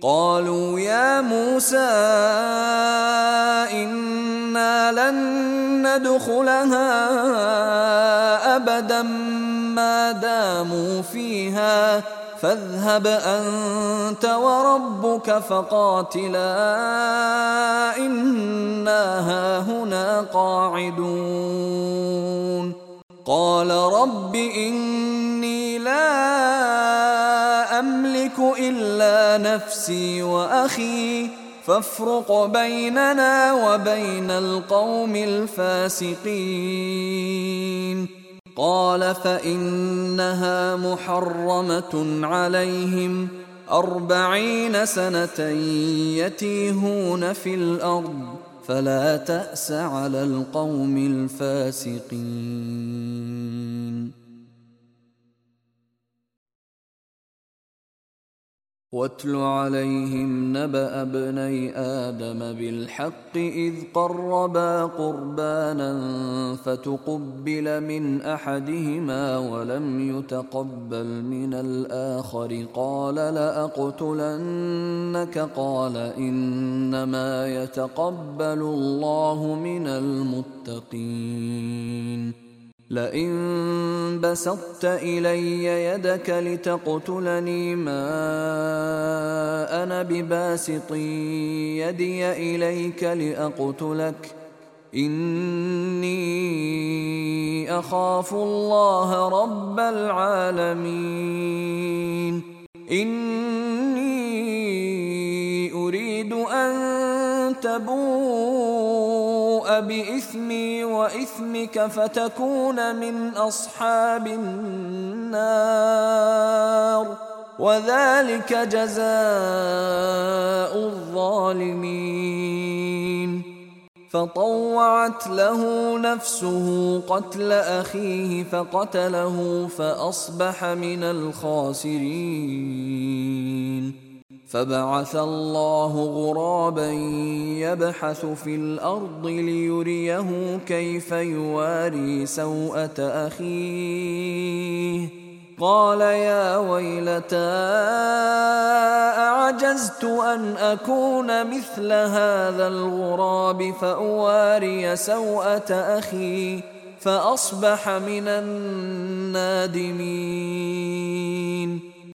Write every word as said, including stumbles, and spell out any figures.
قالوا يا موسى إنا لن ندخلها أبدا ما داموا فيها فاذهب أنت وربك فقاتلا إنا هاهنا قاعدون قال رب إني لا أملك إلا نفسي وأخي فافرق بيننا وبين القوم الفاسقين قال فإنها محرمة عليهم أربعين سنة يتيهون في الأرض فلا تأس على القوم الفاسقين واتل عليهم نبأ ابني آدم بالحق إذ قربا قربانا فتقبل من أحدهما ولم يتقبل من الآخر قال لأقتلنك قال إنما يتقبل الله من المتقين لئن بسطت إلي يدك لتقتلني ما أنا بباسط يدي إليك لأقتلك إني أخاف الله رب العالمين إني أريد أن تبوء بإثمي وإثمك فتكون من أصحاب النار وذلك جزاء الظالمين فطوعت له نفسه قتل أخيه فقتله فأصبح من الخاسرين فبعث الله غرابا يبحث في الأرض ليريه كيف يواري سوءة أخيه قال يا ويلتى أعجزت أن أكون مثل هذا الغراب فأواري سوءة أخي فأصبح من النادمين